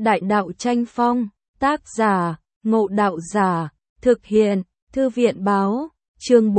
Đại đạo tranh phong, tác giả, Ngộ Đạo Giả, thực hiện, Thư viện báo, chương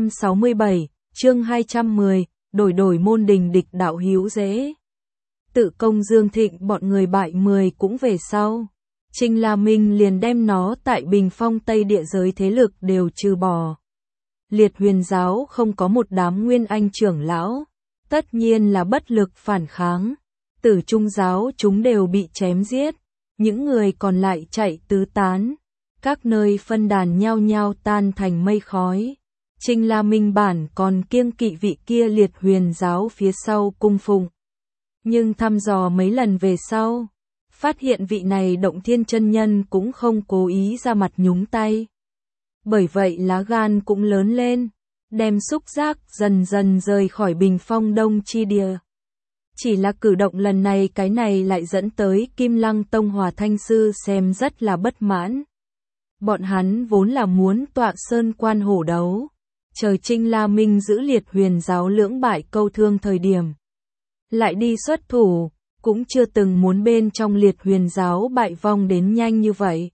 467, chương 210, đổi môn đình địch đạo hữu dễ. Tự công Dương Thịnh bọn người bại 10 cũng về sau. Trình La Minh liền đem nó tại Bình Phong Tây địa giới thế lực đều trừ bỏ. Liệt Huyền giáo không có một đám nguyên anh trưởng lão, tất nhiên là bất lực phản kháng. Tử Trung giáo chúng đều bị chém giết, những người còn lại chạy tứ tán, các nơi phân đàn nhao nhao tan thành mây khói. Trình La Minh bản còn kiêng kỵ vị kia Liệt Huyền giáo phía sau cung phụng. Nhưng thăm dò mấy lần về sau, phát hiện vị này Động Thiên chân nhân cũng không cố ý ra mặt nhúng tay. Bởi vậy lá gan cũng lớn lên, đem xúc giác dần dần rời khỏi Bình Phong Đông chi địa. Chỉ là cử động lần này cái này lại dẫn tới Kim Lăng Tông Hòa Thanh Sư xem rất là bất mãn. Bọn hắn vốn là muốn tọa sơn quan hổ đấu, chờ Trình La Minh giữ Liệt Huyền giáo lưỡng bại câu thương thời điểm. Lại đi xuất thủ, cũng chưa từng muốn bên trong Liệt Huyền giáo bại vong đến nhanh như vậy.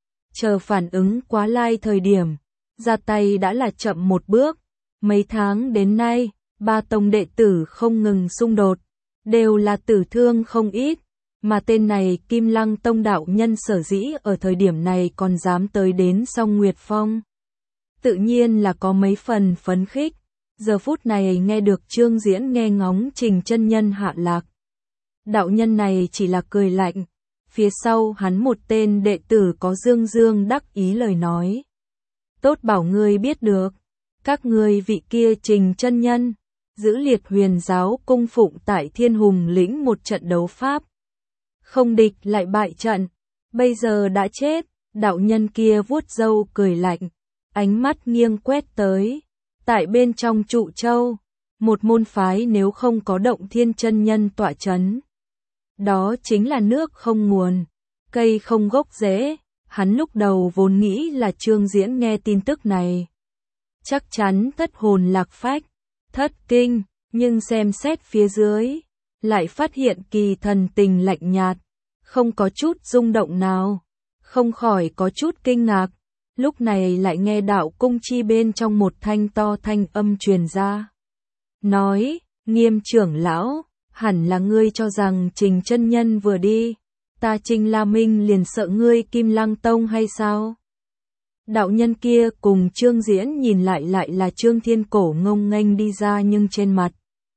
Chờ phản ứng quá lai thời điểm, ra tay đã là chậm một bước. Mấy tháng đến nay, ba tông đệ tử không ngừng xung đột, đều là tử thương không ít, mà tên này Kim Lăng Tông đạo nhân sở dĩ ở thời điểm này còn dám tới đến Song Nguyệt Phong. Tự nhiên là có mấy phần phấn khích, giờ phút này nghe được Trương Diễn nghe ngóng Trình chân nhân hạ lạc. Đạo nhân này chỉ là cười lạnh, phía sau hắn một tên đệ tử có dương đắc ý lời nói. Tốt bảo ngươi biết được, các ngươi vị kia Trình chân nhân, giữ Liệt Huyền giáo cung phụng tại Thiên Hùng lĩnh một trận đấu pháp. Không địch lại bại trận, bây giờ đã chết. Đạo nhân kia vuốt râu cười lạnh, ánh mắt nghiêng quét tới. Tại bên trong Trụ Châu, một môn phái nếu không có Động Thiên chân nhân tọa chấn, đó chính là nước không nguồn, cây không gốc rễ. Hắn lúc đầu vốn nghĩ là Trương Diễn nghe tin tức này, chắc chắn thất hồn lạc phách, thất kinh, nhưng xem xét phía dưới, lại phát hiện kỳ thần tình lạnh nhạt, không có chút rung động nào, không khỏi có chút kinh ngạc. Lúc này lại nghe đạo cung chi bên trong một thanh to thanh âm truyền ra. Nói, Nghiêm trưởng lão, hẳn là ngươi cho rằng Trình chân nhân vừa đi, ta Trình La Minh liền sợ ngươi Kim Lăng Tông hay sao? Đạo nhân kia cùng Trương Diễn nhìn lại là Trương Thiên Cổ ngông nghênh đi ra, nhưng trên mặt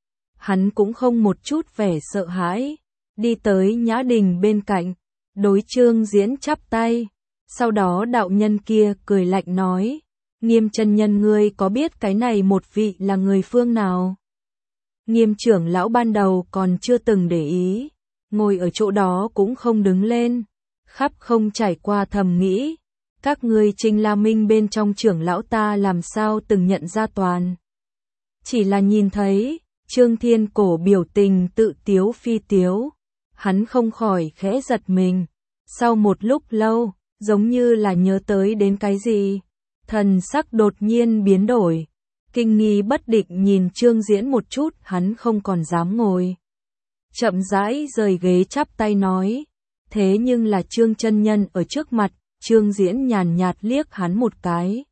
hắn cũng không một chút vẻ sợ hãi, đi tới Nhã Đình bên cạnh, đối Trương Diễn chắp tay. Sau đó đạo nhân kia cười lạnh nói, Nghiêm chân nhân ngươi có biết cái này một vị là người phương nào? Nghiêm trưởng lão ban đầu còn chưa từng để ý, ngồi ở chỗ đó cũng không đứng lên, khắp không trải qua thầm nghĩ, các ngươi Trình La Minh bên trong trưởng lão ta làm sao từng nhận ra toàn. Chỉ là nhìn thấy, Trương Thiên Cổ biểu tình tự tiếu phi tiếu, hắn không khỏi khẽ giật mình, sau một lúc lâu, giống như là nhớ tới đến cái gì, thần sắc đột nhiên biến đổi, kinh nghi bất định nhìn Trương Diễn một chút, hắn không còn dám ngồi. Chậm rãi rời ghế chắp tay nói, thế nhưng là Trương chân nhân ở trước mặt. Trương Diễn nhàn nhạt liếc hắn một cái,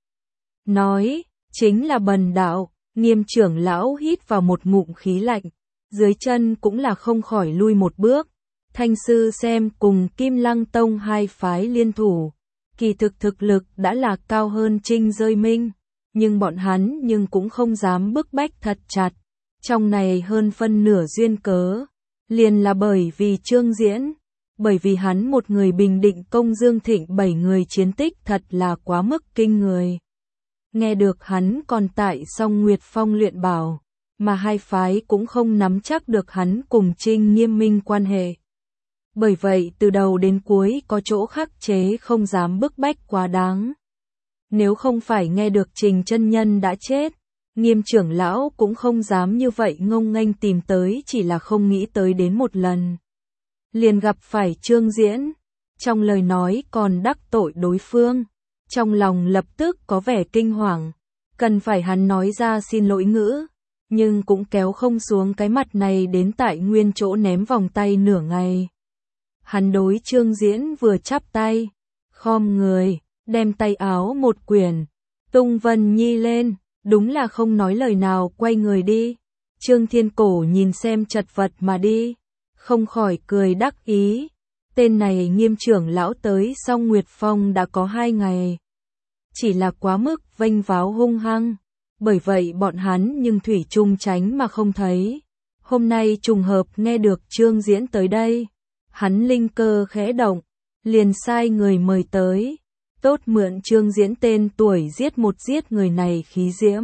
nói, chính là bần đạo. Nghiêm trưởng lão hít vào một ngụm khí lạnh, dưới chân cũng là không khỏi lui một bước. Thanh sư xem cùng Kim Lăng Tông hai phái liên thủ, kỳ thực lực đã là cao hơn Trình Rơi Minh, nhưng bọn hắn nhưng cũng không dám bức bách thật chặt. Trong này hơn phân nửa duyên cớ, liền là bởi vì Trương Diễn, bởi vì hắn một người bình định công Dương Thịnh 7 người chiến tích thật là quá mức kinh người. Nghe được hắn còn tại Song Nguyệt Phong luyện bảo, mà hai phái cũng không nắm chắc được hắn cùng Trình Nghiêm Minh quan hệ. Bởi vậy từ đầu đến cuối có chỗ khắc chế, không dám bức bách quá đáng. Nếu không phải nghe được Trình chân nhân đã chết, Nghiêm trưởng lão cũng không dám như vậy ngông nghênh tìm tới, chỉ là không nghĩ tới đến một lần liền gặp phải Trương Diễn, trong lời nói còn đắc tội đối phương, trong lòng lập tức có vẻ kinh hoàng, cần phải hắn nói ra xin lỗi ngữ, nhưng cũng kéo không xuống cái mặt này, đến tại nguyên chỗ ném vòng tay nửa ngày. Hắn đối Trương Diễn vừa chắp tay, khom người, đem tay áo một quyển, tung Vân Nhi lên, đúng là không nói lời nào quay người đi. Trương Thiên Cổ nhìn xem chật vật mà đi, không khỏi cười đắc ý. Tên này Nghiêm trưởng lão tới Song Nguyệt Phong đã có 2 ngày. Chỉ là quá mức vênh váo hung hăng, bởi vậy bọn hắn nhưng thủy chung tránh mà không thấy. Hôm nay trùng hợp nghe được Trương Diễn tới đây, hắn linh cơ khẽ động, liền sai người mời tới, tốt mượn Trương Diễn tên tuổi giết người này khí diễm.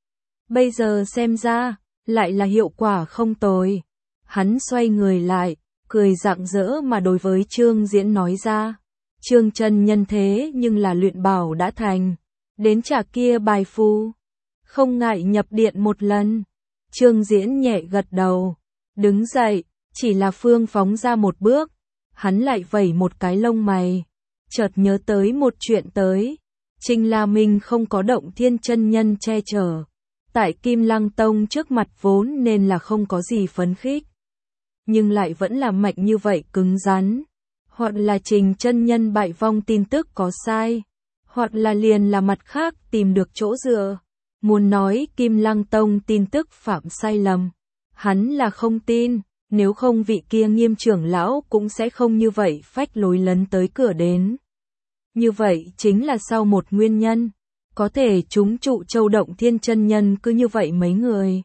Bây giờ xem ra, lại là hiệu quả không tồi. Hắn xoay người lại, cười rạng rỡ mà đối với Trương Diễn nói ra, Trương chân nhân thế nhưng là luyện bảo đã thành, đến trả kia bài phù, không ngại nhập điện một lần. Trương Diễn nhẹ gật đầu, đứng dậy, chỉ là phương phóng ra một bước, hắn lại vẩy một cái lông mày, chợt nhớ tới một chuyện tới. Trình La Minh không có Động Thiên chân nhân che chở, tại Kim Lăng Tông trước mặt vốn nên là không có gì phấn khích, nhưng lại vẫn là mạnh như vậy cứng rắn. Hoặc là Trình chân nhân bại vong tin tức có sai, hoặc là liền là mặt khác tìm được chỗ dựa. Muốn nói Kim Lăng Tông tin tức phạm sai lầm, hắn là không tin, nếu không vị kia Nghiêm trưởng lão cũng sẽ không như vậy phách lối lấn tới cửa đến. Như vậy chính là sau một nguyên nhân, có thể chúng trụ Châu Động Thiên chân nhân cứ như vậy mấy người.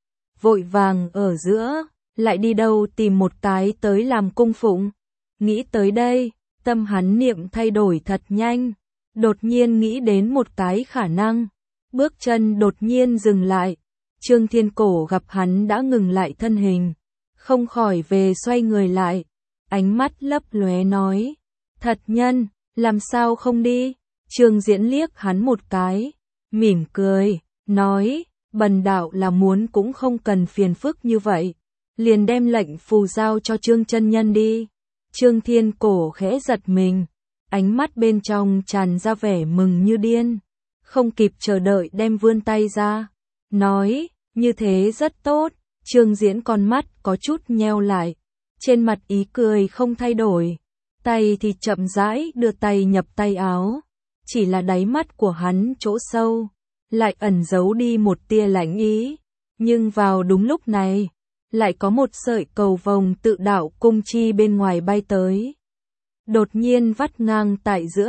Vội vàng ở giữa, lại đi đâu tìm một cái tới làm cung phụng. Nghĩ tới đây, tâm hắn niệm thay đổi thật nhanh, đột nhiên nghĩ đến một cái khả năng. Bước chân đột nhiên dừng lại, Trương Thiên Cổ gặp hắn đã ngừng lại thân hình, không khỏi về xoay người lại, ánh mắt lấp lóe nói, thật nhân, làm sao không đi? Trương Diễn liếc hắn một cái, mỉm cười, nói, bần đạo là muốn cũng không cần phiền phức như vậy, liền đem lệnh phù giao cho Trương chân nhân đi. Trương Thiên Cổ khẽ giật mình, ánh mắt bên trong tràn ra vẻ mừng như điên, không kịp chờ đợi đem vươn tay ra, nói, như thế rất tốt. Trương Diễn con mắt có chút nheo lại, trên mặt ý cười không thay đổi, tay thì chậm rãi đưa tay nhập tay áo, chỉ là đáy mắt của hắn chỗ sâu, lại ẩn giấu đi một tia lạnh ý, nhưng vào đúng lúc này, lại có một sợi cầu vồng tự đạo cung chi bên ngoài bay tới. Đột nhiên vắt ngang tại giữa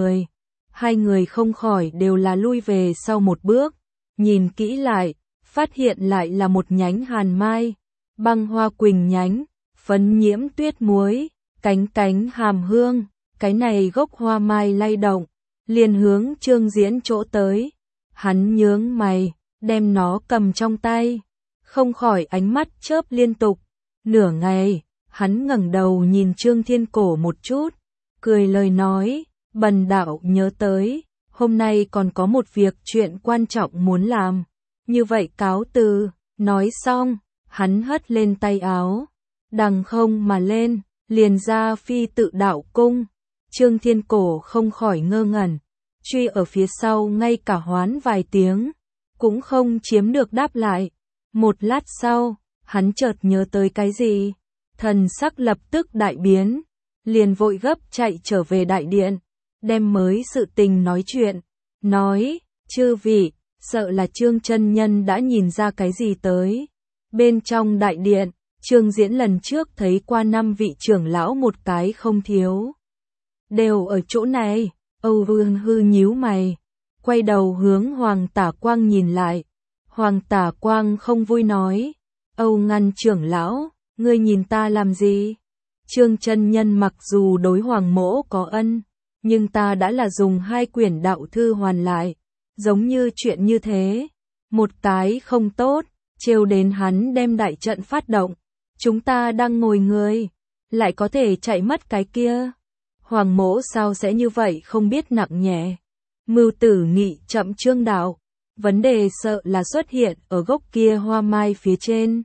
hai người không khỏi đều là lui về sau một bước, nhìn kỹ lại, phát hiện lại là một nhánh hàn mai, băng hoa quỳnh nhánh, phấn nhiễm tuyết muối, cánh cánh hàm hương, cái này gốc hoa mai lay động, liền hướng Trương Diễn chỗ tới. Hắn nhướng mày, đem nó cầm trong tay, không khỏi ánh mắt chớp liên tục. Nửa ngày, hắn ngẩng đầu nhìn Trương Thiên Cổ một chút, cười lời nói, bần đạo nhớ tới, hôm nay còn có một việc chuyện quan trọng muốn làm, như vậy cáo từ. Nói xong, hắn hất lên tay áo, đằng không mà lên, liền ra Phi Tự Đạo Cung. Trương Thiên Cổ không khỏi ngơ ngẩn, truy ở phía sau ngay cả hoán vài tiếng, cũng không chiếm được đáp lại. Một lát sau, hắn chợt nhớ tới cái gì, thần sắc lập tức đại biến, liền vội gấp chạy trở về đại điện, đem mới sự tình nói chuyện, nói, chư vị, sợ là Trương chân nhân đã nhìn ra cái gì tới. Bên trong đại điện, Trương Diễn lần trước thấy qua 5 vị trưởng lão một cái không thiếu, đều ở chỗ này. Âu Vương Hư nhíu mày, quay đầu hướng Hoàng Tả Quang nhìn lại. Hoàng Tả Quang không vui nói, Âu Ngăn trưởng lão, ngươi nhìn ta làm gì? Trương chân nhân mặc dù đối Hoàng mỗ có ân, nhưng ta đã là dùng 2 quyển đạo thư hoàn lại, giống như chuyện như thế, một cái không tốt, trêu đến hắn đem đại trận phát động, chúng ta đang ngồi người, lại có thể chạy mất cái kia. Hoàng mỗ sao sẽ như vậy không biết nặng nhẹ. Mưu Tử Nghị chậm Trương đạo, vấn đề sợ là xuất hiện ở gốc kia hoa mai phía trên.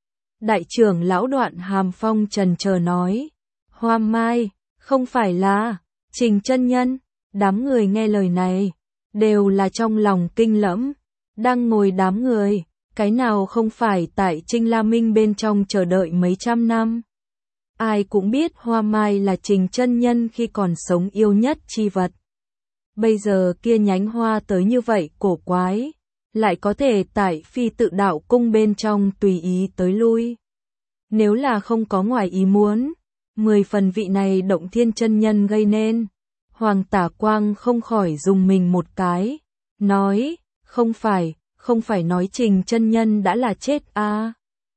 Đại trưởng lão Đoạn Hàm Phong trần chờ nói, hoa mai, không phải là Trình chân nhân. Đám người nghe lời này, đều là trong lòng kinh lẫm, đang ngồi đám người, cái nào không phải tại Trinh La Minh bên trong chờ đợi mấy trăm năm. Ai cũng biết Hoa Mai là Trình chân nhân khi còn sống yêu nhất chi vật. Bây giờ kia nhánh hoa tới như vậy cổ quái, lại có thể tại Phi Tự Đạo Cung bên trong tùy ý tới lui. Nếu là không có ngoài ý muốn, 10 phần vị này Động Thiên chân nhân gây nên. Hoàng Tả Quang không khỏi dùng mình một cái, nói, không phải nói Trình chân nhân đã là chết à.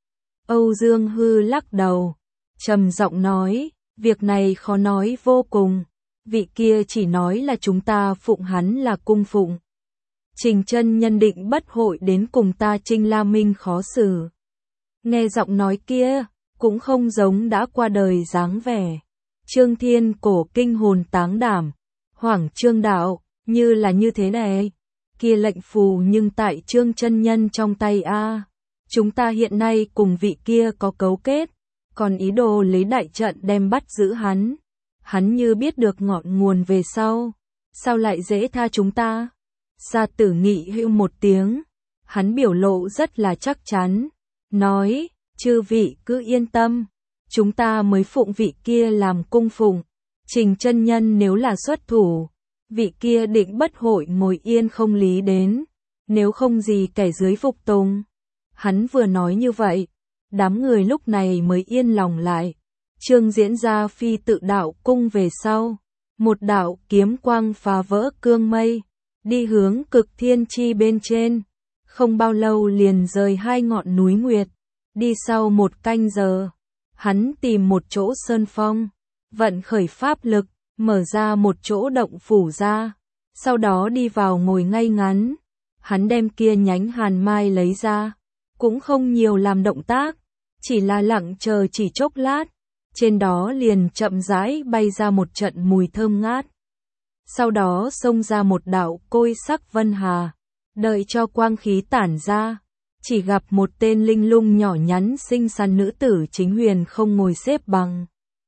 Âu Dương Hư lắc đầu, trầm giọng nói, việc này khó nói vô cùng, vị kia chỉ nói là chúng ta phụng hắn là cung phụng. Trình chân nhân định bất hội đến cùng ta Trinh La Minh khó xử. Nghe giọng nói kia, cũng không giống đã qua đời dáng vẻ. Trương Thiên Cổ kinh hồn táng đảm, Hoảng Trương đạo, như là như thế này. Kia lệnh phù nhưng tại Trương chân nhân trong tay a. Chúng ta hiện nay cùng vị kia có cấu kết, còn ý đồ lấy đại trận đem bắt giữ hắn. Hắn như biết được ngọn nguồn về sau, sao lại dễ tha chúng ta? Sa Tử Nghị hữu một tiếng, hắn biểu lộ rất là chắc chắn, nói, chư vị cứ yên tâm, chúng ta mới phụng vị kia làm cung phụng. Trình chân nhân nếu là xuất thủ, vị kia định bất hội ngồi yên không lý đến, nếu không gì kẻ dưới phục tùng. Hắn vừa nói như vậy, đám người lúc này mới yên lòng lại. Chương diễn ra Phi Tự Đạo Cung về sau, một đạo kiếm quang phá vỡ cương mây, đi hướng Cực Thiên Chi bên trên, không bao lâu liền rời 2 ngọn núi nguyệt. Đi sau 1 canh giờ, hắn tìm một chỗ sơn phong, vận khởi pháp lực, mở ra một chỗ động phủ ra, sau đó đi vào ngồi ngay ngắn. Hắn đem kia nhánh hàn mai lấy ra, cũng không nhiều làm động tác, chỉ là lặng chờ chỉ chốc lát, trên đó liền chậm rãi bay ra một trận mùi thơm ngát. Sau đó xông ra một đạo côi sắc vân hà, đợi cho quang khí tản ra, chỉ gặp một tên linh lung nhỏ nhắn xinh xắn nữ tử chính huyền không ngồi xếp bằng.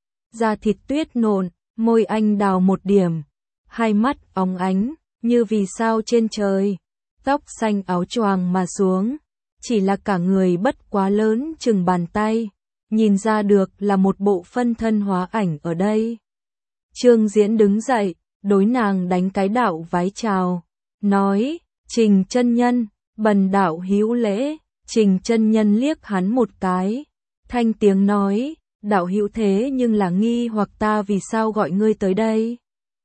Da thịt tuyết nộn, môi anh đào một điểm, hai mắt óng ánh, như vì sao trên trời, tóc xanh áo choàng mà xuống, chỉ là cả người bất quá lớn chừng bàn tay, nhìn ra được là một bộ phân thân hóa ảnh ở đây. Trương Diễn đứng dậy, đối nàng đánh cái đạo vái chào, nói, Trình chân nhân, bần đạo hữu lễ. Trình chân nhân liếc hắn một cái, thanh tiếng nói, đạo hữu thế nhưng là nghi hoặc ta vì sao gọi ngươi tới đây.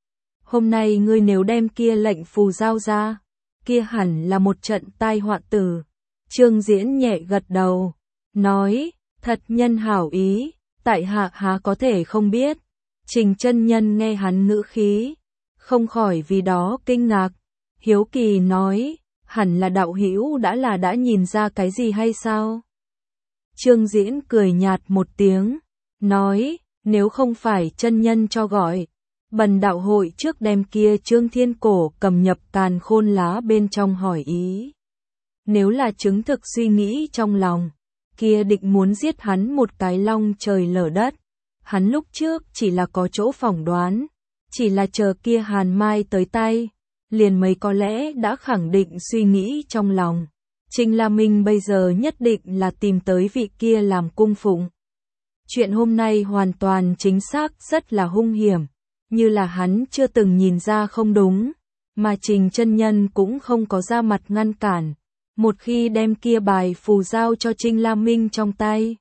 Hôm nay ngươi nếu đem kia lệnh phù giao ra, kia hẳn là một trận tai họa tử. Trương Diễn nhẹ gật đầu, nói, thật nhân hảo ý, tại hạ há có thể không biết. Trình chân nhân nghe hắn ngữ khí, không khỏi vì đó kinh ngạc, hiếu kỳ nói, hẳn là đạo hữu đã nhìn ra cái gì hay sao? Trương Diễn cười nhạt một tiếng, nói, nếu không phải chân nhân cho gọi, bần đạo hội trước đem kia Trương Thiên Cổ cầm nhập càn khôn lá bên trong hỏi ý. Nếu là chứng thực suy nghĩ trong lòng, kia định muốn giết hắn một cái long trời lở đất. Hắn lúc trước chỉ là có chỗ phỏng đoán, chỉ là chờ kia hàn mai tới tay, liền mấy có lẽ đã khẳng định suy nghĩ trong lòng. Trình La Minh bây giờ nhất định là tìm tới vị kia làm cung phụng. Chuyện hôm nay hoàn toàn chính xác rất là hung hiểm, như là hắn chưa từng nhìn ra không đúng, mà Trình chân nhân cũng không có ra mặt ngăn cản. Một khi đem kia bài phù giao cho Trình La Minh trong tay,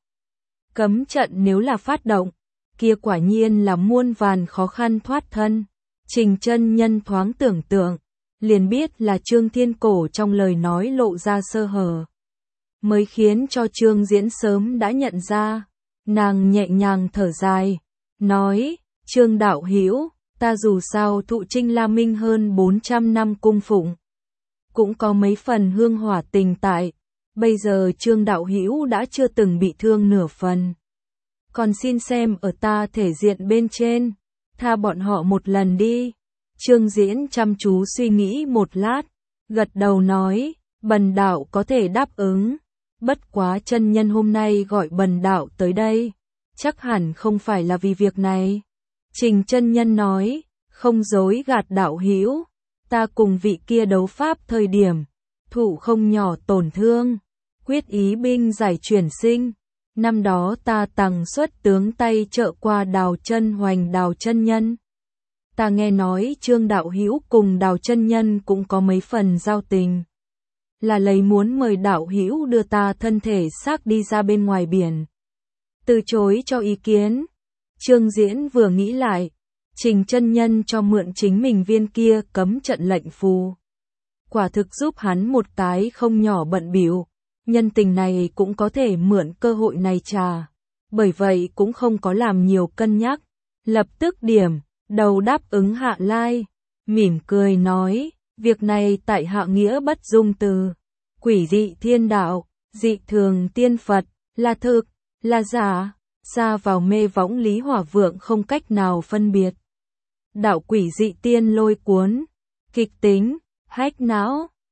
cấm trận nếu là phát động, kia quả nhiên là muôn vàn khó khăn thoát thân. Trình chân nhân thoáng tưởng tượng, liền biết là Trương Thiên Cổ trong lời nói lộ ra sơ hở, mới khiến cho Trương Diễn sớm đã nhận ra. Nàng nhẹ nhàng thở dài, nói, Trương đạo hữu, ta dù sao thụ Trình La Minh hơn 400 năm cung phụng, cũng có mấy phần hương hỏa tình tại, bây giờ Trương đạo hữu đã chưa từng bị thương nửa phần. Còn xin xem ở ta thể diện bên trên, tha bọn họ một lần đi. Trương Diễn chăm chú suy nghĩ một lát, gật đầu nói, bần đạo có thể đáp ứng, bất quá chân nhân hôm nay gọi bần đạo tới đây, chắc hẳn không phải là vì việc này. Trình chân nhân nói, không dối gạt đạo hữu, ta cùng vị kia đấu pháp thời điểm, thụ không nhỏ tổn thương, quyết ý binh giải chuyển sinh, Năm đó ta tằng xuất tướng tay trợ qua Đào Chân Hoành Đào chân nhân. Ta nghe nói Trương đạo hữu cùng Đào chân nhân cũng có mấy phần giao tình. Là lấy muốn mời đạo hữu đưa ta thân thể xác đi ra bên ngoài biển. Từ chối cho ý kiến. Trương Diễn vừa nghĩ lại, Trình chân nhân cho mượn chính mình viên kia cấm trận lệnh phù. Quả thực giúp hắn một cái không nhỏ bận bịu, nhân tình này cũng có thể mượn cơ hội này trả. Bởi vậy cũng không có làm nhiều cân nhắc, lập tức điểm đầu đáp ứng Hạ Lai, mỉm cười nói, việc này tại hạ nghĩa bất dung từ. Quỷ dị thiên đạo, dị thường tiên Phật, là thực, là giả, ra vào mê võng Lý Hỏa Vượng không cách nào phân biệt. Đạo quỷ dị tiên lôi cuốn, kịch tính, hách não,